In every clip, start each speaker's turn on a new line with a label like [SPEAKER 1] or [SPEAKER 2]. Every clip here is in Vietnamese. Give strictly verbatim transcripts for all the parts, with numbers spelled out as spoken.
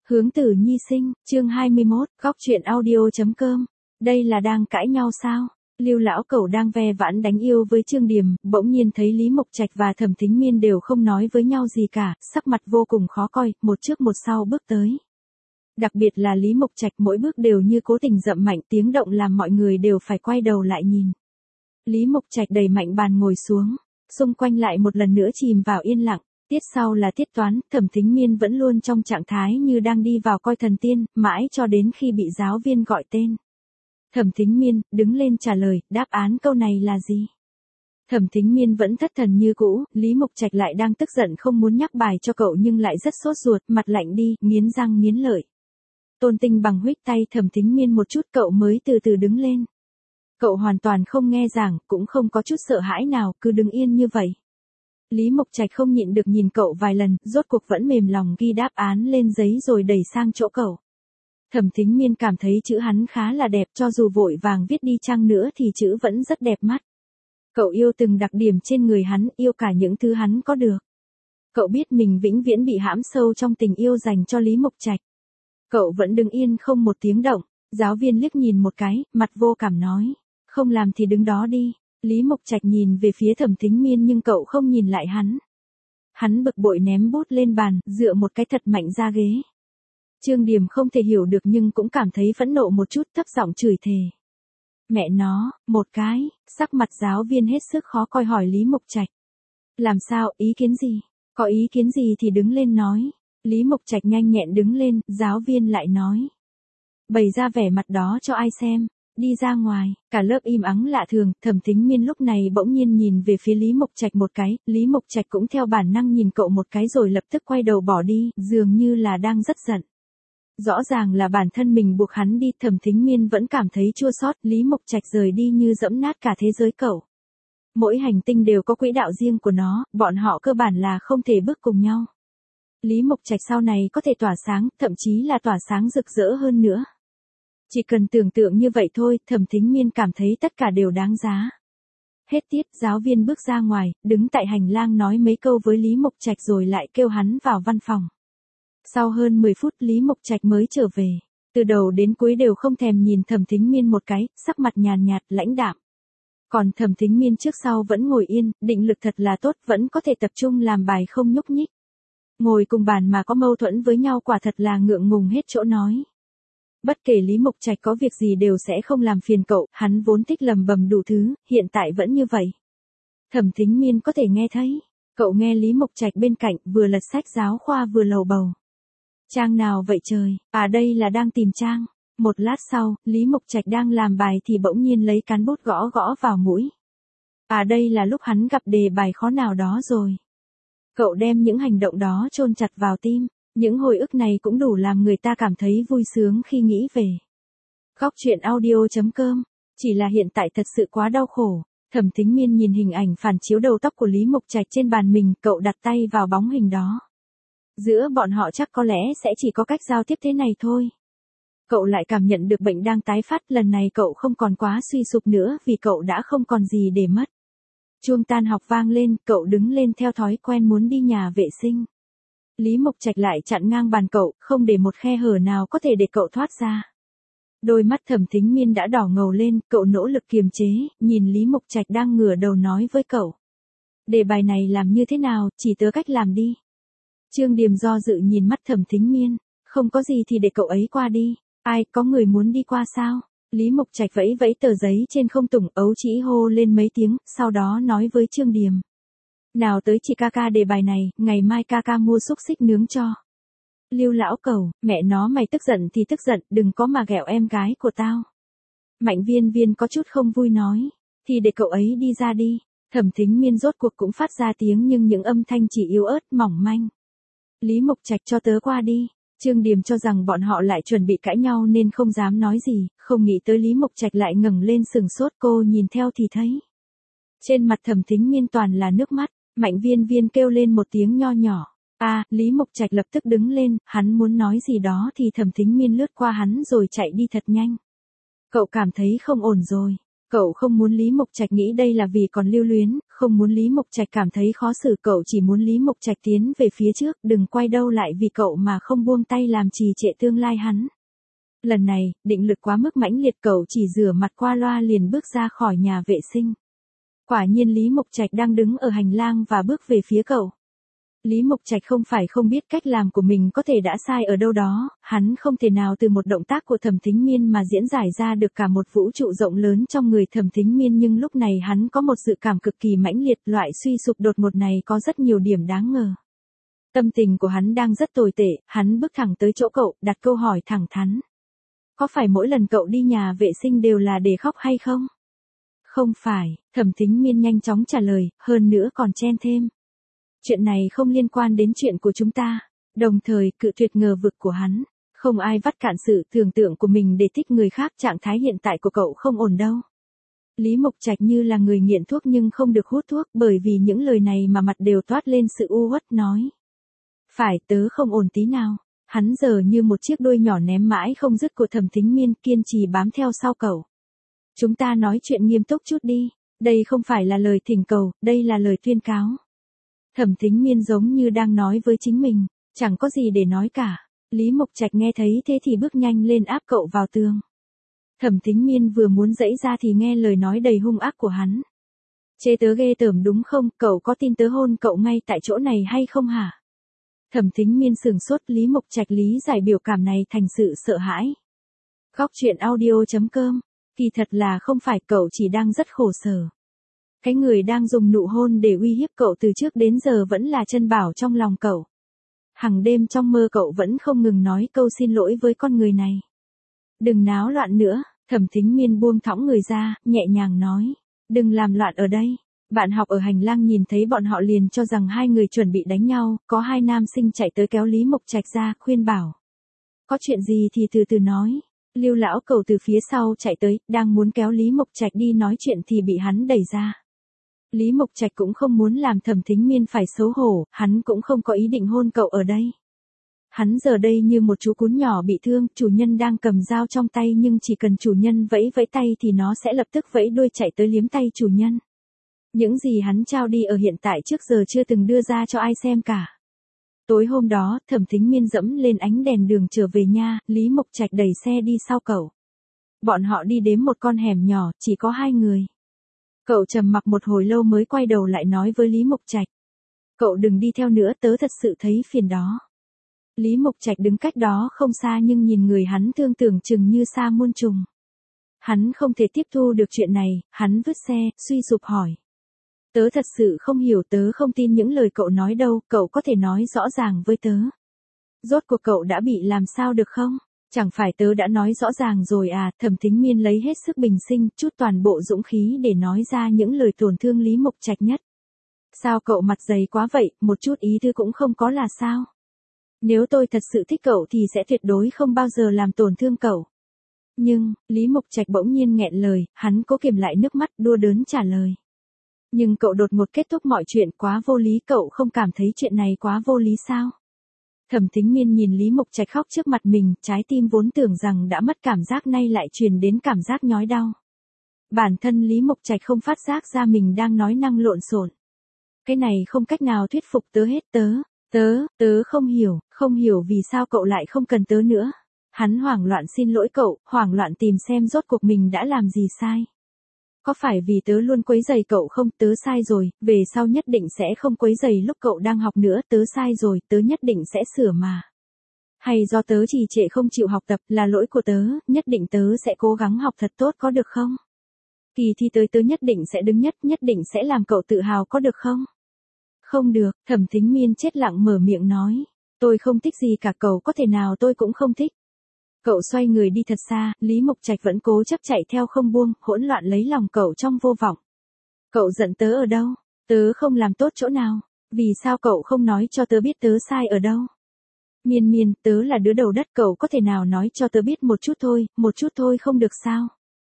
[SPEAKER 1] Hướng tử nhi sinh, chương hai mươi mốt, góc truyện audio.com. Đây là đang cãi nhau sao? Lưu lão cẩu đang ve vãn đánh yêu với Trương Điềm, bỗng nhiên thấy Lý Mộc Trạch và Thẩm Thính Miên đều không nói với nhau gì cả, sắc mặt vô cùng khó coi, một trước một sau bước tới. Đặc biệt là Lý Mộc Trạch mỗi bước đều như cố tình dậm mạnh, tiếng động làm mọi người đều phải quay đầu lại nhìn. Lý Mộc Trạch đẩy mạnh bàn ngồi xuống, xung quanh lại một lần nữa chìm vào yên lặng. Tiết sau là tiết toán, Thẩm Thính Miên vẫn luôn trong trạng thái như đang đi vào coi thần tiên, mãi cho đến khi bị giáo viên gọi tên. Thẩm Thính Miên, đứng lên trả lời, đáp án câu này là gì? Thẩm Thính Miên vẫn thất thần như cũ, Lý Mộc Trạch lại đang tức giận không muốn nhắc bài cho cậu nhưng lại rất sốt ruột, mặt lạnh đi, nghiến răng nghiến lợi. Tôn Tinh bằng huých tay Thẩm Thính Miên một chút cậu mới từ từ đứng lên. Cậu hoàn toàn không nghe giảng, cũng không có chút sợ hãi nào, cứ đứng yên như vậy. Lý Mộc Trạch không nhịn được nhìn cậu vài lần, rốt cuộc vẫn mềm lòng ghi đáp án lên giấy rồi đẩy sang chỗ cậu. Thẩm Thính Miên cảm thấy chữ hắn khá là đẹp, cho dù vội vàng viết đi chăng nữa thì chữ vẫn rất đẹp mắt. Cậu yêu từng đặc điểm trên người hắn, yêu cả những thứ hắn có được. Cậu biết mình vĩnh viễn bị hãm sâu trong tình yêu dành cho Lý Mộc Trạch. Cậu vẫn đứng yên không một tiếng động, giáo viên liếc nhìn một cái, mặt vô cảm nói, không làm thì đứng đó đi. Lý Mộc Trạch nhìn về phía Thẩm Thính Miên nhưng cậu không nhìn lại hắn. Hắn bực bội ném bút lên bàn, dựa một cái thật mạnh ra ghế. Trương Điềm không thể hiểu được nhưng cũng cảm thấy phẫn nộ một chút, thấp giọng chửi thề. Mẹ nó, một cái, sắc mặt giáo viên hết sức khó coi hỏi Lý Mộc Trạch. Làm sao, ý kiến gì? Có ý kiến gì thì đứng lên nói. Lý Mộc Trạch nhanh nhẹn đứng lên, giáo viên lại nói. Bày ra vẻ mặt đó cho ai xem. Đi ra ngoài, cả lớp im ắng lạ thường, Thẩm Thính Miên lúc này bỗng nhiên nhìn về phía Lý Mộc Trạch một cái, Lý Mộc Trạch cũng theo bản năng nhìn cậu một cái rồi lập tức quay đầu bỏ đi, dường như là đang rất giận. Rõ ràng là bản thân mình buộc hắn đi, Thẩm Thính Miên vẫn cảm thấy chua xót, Lý Mộc Trạch rời đi như dẫm nát cả thế giới cậu. Mỗi hành tinh đều có quỹ đạo riêng của nó, bọn họ cơ bản là không thể bước cùng nhau. Lý Mộc Trạch sau này có thể tỏa sáng, thậm chí là tỏa sáng rực rỡ hơn nữa. Chỉ cần tưởng tượng như vậy thôi, Thẩm Thính Miên cảm thấy tất cả đều đáng giá. Hết tiết, giáo viên bước ra ngoài, đứng tại hành lang nói mấy câu với Lý Mộc Trạch rồi lại kêu hắn vào văn phòng. Sau hơn mười phút Lý Mộc Trạch mới trở về. Từ đầu đến cuối đều không thèm nhìn Thẩm Thính Miên một cái, sắc mặt nhàn nhạt, lãnh đạm. Còn Thẩm Thính Miên trước sau vẫn ngồi yên, định lực thật là tốt, vẫn có thể tập trung làm bài không nhúc nhích. Ngồi cùng bàn mà có mâu thuẫn với nhau quả thật là ngượng ngùng hết chỗ nói. Bất kể Lý Mộc Trạch có việc gì đều sẽ không làm phiền cậu, hắn vốn thích lầm bầm đủ thứ, hiện tại vẫn như vậy. Thẩm Thính Miên có thể nghe thấy, cậu nghe Lý Mộc Trạch bên cạnh vừa lật sách giáo khoa vừa lầu bầu. Trang nào vậy trời, à đây là đang tìm trang. Một lát sau, Lý Mộc Trạch đang làm bài thì bỗng nhiên lấy cán bút gõ gõ vào mũi. À đây là lúc hắn gặp đề bài khó nào đó rồi. Cậu đem những hành động đó chôn chặt vào tim. Những hồi ức này cũng đủ làm người ta cảm thấy vui sướng khi nghĩ về. Góc truyện audio.com. Chỉ là hiện tại thật sự quá đau khổ. Thẩm Thính Miên nhìn hình ảnh phản chiếu đầu tóc của Lý Mộc Trạch trên bàn mình, cậu đặt tay vào bóng hình đó. Giữa bọn họ chắc có lẽ sẽ chỉ có cách giao tiếp thế này thôi. Cậu lại cảm nhận được bệnh đang tái phát, lần này cậu không còn quá suy sụp nữa vì cậu đã không còn gì để mất. Chuông tan học vang lên, cậu đứng lên theo thói quen muốn đi nhà vệ sinh. Lý Mộc Trạch lại chặn ngang bàn cậu, không để một khe hở nào có thể để cậu thoát ra. Đôi mắt Thẩm Thính Miên đã đỏ ngầu lên, cậu nỗ lực kiềm chế, nhìn Lý Mộc Trạch đang ngửa đầu nói với cậu. Đề bài này làm như thế nào, chỉ tớ cách làm đi. Trương Điềm do dự nhìn mắt Thẩm Thính Miên, không có gì thì để cậu ấy qua đi. Ai, có người muốn đi qua sao? Lý Mộc Trạch vẫy vẫy tờ giấy trên không tùng, ấu chỉ hô lên mấy tiếng, sau đó nói với Trương Điềm. Nào tới chị ca ca đề bài này, ngày mai ca ca mua xúc xích nướng cho. Lưu lão cẩu, mẹ nó mày tức giận thì tức giận, đừng có mà ghẹo em gái của tao. Mạnh Viên Viên có chút không vui nói, thì để cậu ấy đi ra đi. Thẩm Thính Miên rốt cuộc cũng phát ra tiếng nhưng những âm thanh chỉ yếu ớt mỏng manh. Lý Mộc Trạch cho tớ qua đi. Trương Điềm cho rằng bọn họ lại chuẩn bị cãi nhau nên không dám nói gì, không nghĩ tới Lý Mộc Trạch lại ngẩng lên sừng sốt, cô nhìn theo thì thấy. Trên mặt Thẩm Thính Miên toàn là nước mắt. Mạnh Viên Viên kêu lên một tiếng nho nhỏ. A, à, Lý Mộc Trạch lập tức đứng lên, hắn muốn nói gì đó thì Thẩm Thính Miên lướt qua hắn rồi chạy đi thật nhanh. Cậu cảm thấy không ổn rồi. Cậu không muốn Lý Mộc Trạch nghĩ đây là vì còn lưu luyến, Không muốn Lý Mộc Trạch cảm thấy khó xử, cậu chỉ muốn Lý Mộc Trạch tiến về phía trước, đừng quay đầu lại vì cậu mà không buông tay làm trì trệ tương lai hắn. Lần này, định lực quá mức mãnh liệt, cậu chỉ rửa mặt qua loa liền bước ra khỏi nhà vệ sinh. Quả nhiên Lý Mộc Trạch đang đứng ở hành lang và bước về phía cậu. Lý Mộc Trạch không phải không biết cách làm của mình có thể đã sai ở đâu đó, hắn không thể nào từ một động tác của Thẩm Thính Miên mà diễn giải ra được cả một vũ trụ rộng lớn trong người Thẩm Thính Miên, nhưng lúc này hắn có một dự cảm cực kỳ mãnh liệt, loại suy sụp đột ngột này có rất nhiều điểm đáng ngờ. Tâm tình của hắn đang rất tồi tệ, hắn bước thẳng tới chỗ cậu, đặt câu hỏi thẳng thắn. Có phải mỗi lần cậu đi nhà vệ sinh đều là để khóc hay không? Không phải, Thẩm Thính Miên nhanh chóng trả lời, hơn nữa còn chen thêm. Chuyện này không liên quan đến chuyện của chúng ta, đồng thời cự tuyệt ngờ vực của hắn. Không ai vắt cạn sự tưởng tượng của mình để thích người khác, trạng thái hiện tại của cậu không ổn đâu. Lý Mộc Trạch như là người nghiện thuốc nhưng không được hút thuốc, bởi vì những lời này mà mặt đều toát lên sự u uất, nói. Phải, tớ không ổn tí nào. Hắn giờ như một chiếc đuôi nhỏ ném mãi không dứt của Thẩm Thính Miên, kiên trì bám theo sau cậu. Chúng ta nói chuyện nghiêm túc chút đi, đây không phải là lời thỉnh cầu, đây là lời tuyên cáo. Thẩm Thính Miên giống như đang nói với chính mình, chẳng có gì để nói cả. Lý Mộc Trạch nghe thấy thế thì bước nhanh lên áp cậu vào tường. Thẩm Thính Miên vừa muốn giãy ra thì nghe lời nói đầy hung ác của hắn. Chê tớ ghê tởm đúng không, cậu có tin tớ hôn cậu ngay tại chỗ này hay không hả? Thẩm Thính Miên sửng sốt, Lý Mộc Trạch lý giải biểu cảm này thành sự sợ hãi. Góc truyện audio chấm com, kỳ thật là không phải, cậu chỉ đang rất khổ sở. Cái người đang dùng nụ hôn để uy hiếp cậu từ trước đến giờ vẫn là Trân Bảo trong lòng cậu. Hằng đêm trong mơ cậu vẫn không ngừng nói câu xin lỗi với con người này. Đừng náo loạn nữa, Thẩm Thính Miên buông thõng người ra, nhẹ nhàng nói. Đừng làm loạn ở đây. Bạn học ở hành lang nhìn thấy bọn họ liền cho rằng hai người chuẩn bị đánh nhau, có hai nam sinh chạy tới kéo Lý Mộc Trạch ra, khuyên bảo. Có chuyện gì thì từ từ nói. Lưu lão cầu từ phía sau chạy tới, đang muốn kéo Lý Mộc Trạch đi nói chuyện thì bị hắn đẩy ra. Lý Mộc Trạch cũng không muốn làm Thẩm Thính Miên phải xấu hổ, hắn cũng không có ý định hôn cậu ở đây. Hắn giờ đây như một chú cún nhỏ bị thương, chủ nhân đang cầm dao trong tay nhưng chỉ cần chủ nhân vẫy vẫy tay thì nó sẽ lập tức vẫy đuôi chạy tới liếm tay chủ nhân. Những gì hắn trao đi ở hiện tại trước giờ chưa từng đưa ra cho ai xem cả. Tối hôm đó, Thẩm Thính Miên dẫm lên ánh đèn đường trở về nhà, Lý Mộc Trạch đẩy xe đi sau cậu. Bọn họ đi đến một con hẻm nhỏ, chỉ có hai người. Cậu trầm mặc một hồi lâu mới quay đầu lại nói với Lý Mộc Trạch. Cậu đừng đi theo nữa, tớ thật sự thấy phiền đó. Lý Mộc Trạch đứng cách đó không xa nhưng nhìn người hắn thương tưởng chừng như sa muôn trùng. Hắn không thể tiếp thu được chuyện này, hắn vứt xe, suy sụp hỏi. Tớ thật sự không hiểu, tớ không tin những lời cậu nói đâu, cậu có thể nói rõ ràng với tớ. Rốt cuộc cậu đã bị làm sao được không? Chẳng phải tớ đã nói rõ ràng rồi à? Thẩm Thính Miên lấy hết sức bình sinh, chút toàn bộ dũng khí để nói ra những lời tổn thương Lý Mộc Trạch nhất. Sao cậu mặt dày quá vậy, một chút ý thư cũng không có là sao? Nếu tôi thật sự thích cậu thì sẽ tuyệt đối không bao giờ làm tổn thương cậu. Nhưng, Lý Mộc Trạch bỗng nhiên nghẹn lời, hắn cố kiềm lại nước mắt, đua đớn trả lời. Nhưng cậu đột ngột kết thúc mọi chuyện, quá vô lý, cậu không cảm thấy chuyện này quá vô lý sao? Thẩm Thính Miên nhìn Lý Mộc Trạch khóc trước mặt mình, trái tim vốn tưởng rằng đã mất cảm giác nay lại truyền đến cảm giác nhói đau. Bản thân Lý Mộc Trạch không phát giác ra mình đang nói năng lộn xộn. Cái này không cách nào thuyết phục tớ hết, tớ, tớ, tớ không hiểu, không hiểu vì sao cậu lại không cần tớ nữa. Hắn hoảng loạn xin lỗi cậu, hoảng loạn tìm xem rốt cuộc mình đã làm gì sai. Có phải vì tớ luôn quấy rầy cậu không? Tớ sai rồi, về sau nhất định sẽ không quấy rầy lúc cậu đang học nữa, tớ sai rồi, tớ nhất định sẽ sửa mà. Hay do tớ trì trệ không chịu học tập, là lỗi của tớ, nhất định tớ sẽ cố gắng học thật tốt có được không? Kỳ thi tới tớ nhất định sẽ đứng nhất, nhất định sẽ làm cậu tự hào có được không? Không được, Thẩm Thính Miên chết lặng mở miệng nói. Tôi không thích gì cả, cậu có thể nào tôi cũng không thích. Cậu xoay người đi thật xa, Lý Mộc Trạch vẫn cố chấp chạy theo không buông, hỗn loạn lấy lòng cậu trong vô vọng. Cậu giận tớ ở đâu? Tớ không làm tốt chỗ nào? Vì sao cậu không nói cho tớ biết tớ sai ở đâu? Miên Miên, tớ là đứa đầu đất, cậu có thể nào nói cho tớ biết một chút thôi, một chút thôi không được sao?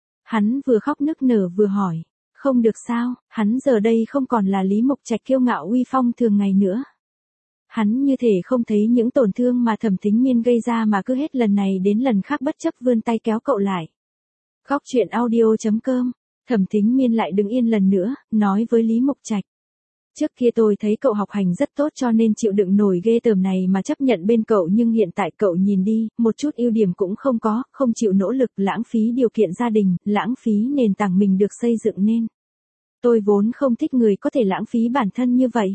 [SPEAKER 1] Hắn vừa khóc nức nở vừa hỏi. Không được sao? Hắn giờ đây không còn là Lý Mộc Trạch kiêu ngạo uy phong thường ngày nữa. Hắn như thể không thấy những tổn thương mà Thẩm Thính Miên gây ra mà cứ hết lần này đến lần khác bất chấp vươn tay kéo cậu lại. Góc truyện audio chấm com Thẩm Thính Miên lại đứng yên lần nữa, nói với Lý Mộc Trạch. Trước kia tôi thấy cậu học hành rất tốt cho nên chịu đựng nổi ghê tởm này mà chấp nhận bên cậu, nhưng hiện tại cậu nhìn đi, một chút ưu điểm cũng không có, không chịu nỗ lực, lãng phí điều kiện gia đình, lãng phí nền tảng mình được xây dựng nên. Tôi vốn không thích người có thể lãng phí bản thân như vậy.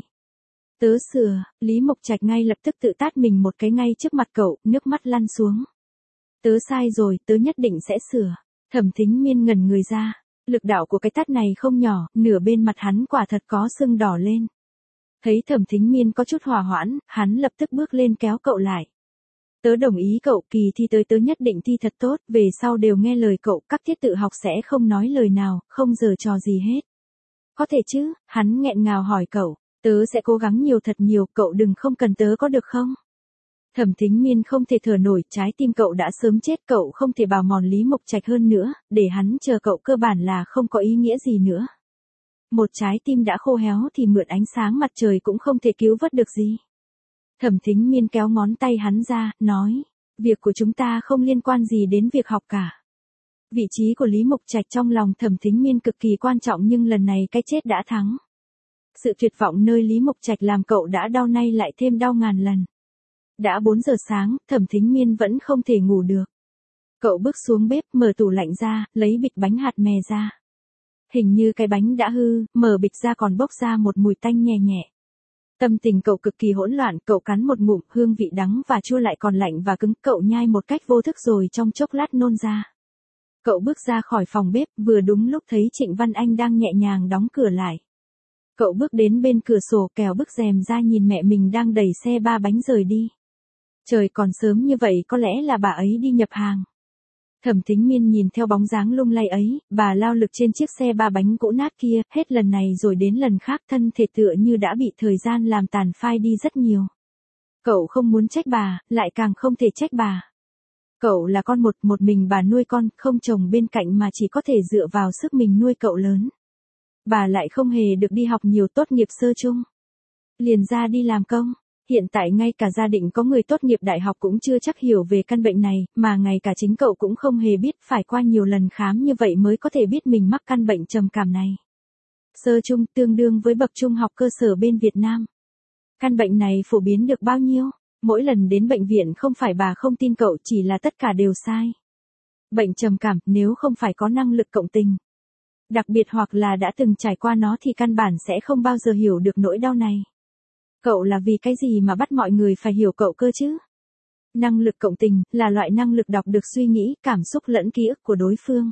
[SPEAKER 1] Tớ sửa, Lý Mộc Trạch ngay lập tức tự tát mình một cái ngay trước mặt cậu, nước mắt lăn xuống. Tớ sai rồi, tớ nhất định sẽ sửa. Thẩm Thính Miên ngẩn người ra. Lực đạo của cái tát này không nhỏ, nửa bên mặt hắn quả thật có sưng đỏ lên. Thấy Thẩm Thính Miên có chút hòa hoãn, hắn lập tức bước lên kéo cậu lại. Tớ đồng ý cậu, kỳ thi tới tớ nhất định thi thật tốt, về sau đều nghe lời cậu, các tiết tự học sẽ không nói lời nào, không giở trò gì hết. Có thể chứ, hắn nghẹn ngào hỏi cậu, tớ sẽ cố gắng nhiều thật nhiều, cậu đừng không cần tớ có được không? Thẩm Thính Miên không thể thở nổi, trái tim cậu đã sớm chết, cậu không thể bào mòn Lý Mộc Trạch hơn nữa, để hắn chờ cậu cơ bản là không có ý nghĩa gì nữa. Một trái tim đã khô héo thì mượn ánh sáng mặt trời cũng không thể cứu vớt được gì. Thẩm Thính Miên kéo ngón tay hắn ra, nói, việc của chúng ta không liên quan gì đến việc học cả. Vị trí của Lý Mộc Trạch trong lòng Thẩm Thính Miên cực kỳ quan trọng, nhưng lần này cái chết đã thắng. Sự tuyệt vọng nơi Lý Mộc Trạch làm cậu đã đau, nay lại thêm đau ngàn lần. Đã bốn giờ sáng, Thẩm Thính Miên vẫn không thể ngủ được. Cậu bước xuống bếp, mở tủ lạnh ra, lấy bịch bánh hạt mè ra. Hình như cái bánh đã hư, mở bịch ra còn bốc ra một mùi tanh nhẹ nhẹ. Tâm tình cậu cực kỳ hỗn loạn, cậu cắn một ngụm, hương vị đắng và chua lại còn lạnh và cứng, cậu nhai một cách vô thức rồi trong chốc lát nôn ra. Cậu bước ra khỏi phòng bếp, vừa đúng lúc thấy Trịnh Văn Anh đang nhẹ nhàng đóng cửa lại. Cậu bước đến bên cửa sổ, kéo bức rèm ra, nhìn mẹ mình đang đẩy xe ba bánh rời đi. Trời còn sớm như vậy, có lẽ là bà ấy đi nhập hàng. Thẩm Thính Miên nhìn theo bóng dáng lung lay ấy, bà lao lực trên chiếc xe ba bánh cũ nát kia, hết lần này rồi đến lần khác, thân thể tựa như đã bị thời gian làm tàn phai đi rất nhiều. Cậu không muốn trách bà, lại càng không thể trách bà. Cậu là con một, một mình bà nuôi con, không chồng bên cạnh mà chỉ có thể dựa vào sức mình nuôi cậu lớn. Bà lại không hề được đi học nhiều, tốt nghiệp sơ chung liền ra đi làm công. Hiện tại ngay cả gia đình có người tốt nghiệp đại học cũng chưa chắc hiểu về căn bệnh này, mà ngay cả chính cậu cũng không hề biết, phải qua nhiều lần khám như vậy mới có thể biết mình mắc căn bệnh trầm cảm này. Sơ chung tương đương với bậc trung học cơ sở bên Việt Nam. Căn bệnh này phổ biến được bao nhiêu? Mỗi lần đến bệnh viện không phải bà không tin cậu, chỉ là tất cả đều sai. Bệnh trầm cảm, nếu không phải có năng lực cộng tình, đặc biệt hoặc là đã từng trải qua nó thì căn bản sẽ không bao giờ hiểu được nỗi đau này. Cậu là vì cái gì mà bắt mọi người phải hiểu cậu cơ chứ? Năng lực cộng tình là loại năng lực đọc được suy nghĩ, cảm xúc lẫn ký ức của đối phương.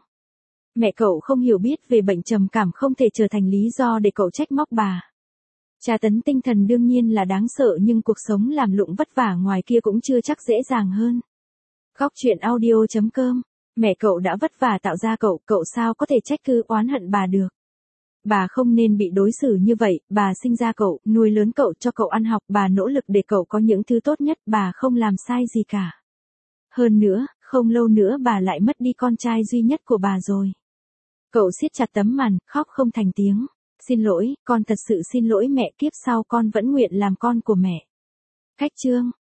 [SPEAKER 1] Mẹ cậu không hiểu biết về bệnh trầm cảm không thể trở thành lý do để cậu trách móc bà. Tra tấn tinh thần đương nhiên là đáng sợ, nhưng cuộc sống làm lụng vất vả ngoài kia cũng chưa chắc dễ dàng hơn. Góc truyện audio chấm com. Mẹ cậu đã vất vả tạo ra cậu, cậu sao có thể trách cứ oán hận bà được? Bà không nên bị đối xử như vậy, bà sinh ra cậu, nuôi lớn cậu, cho cậu ăn học, bà nỗ lực để cậu có những thứ tốt nhất, bà không làm sai gì cả. Hơn nữa, không lâu nữa bà lại mất đi con trai duy nhất của bà rồi. Cậu siết chặt tấm màn, khóc không thành tiếng. Xin lỗi, con thật sự xin lỗi mẹ, kiếp sau con vẫn nguyện làm con của mẹ. Cách chương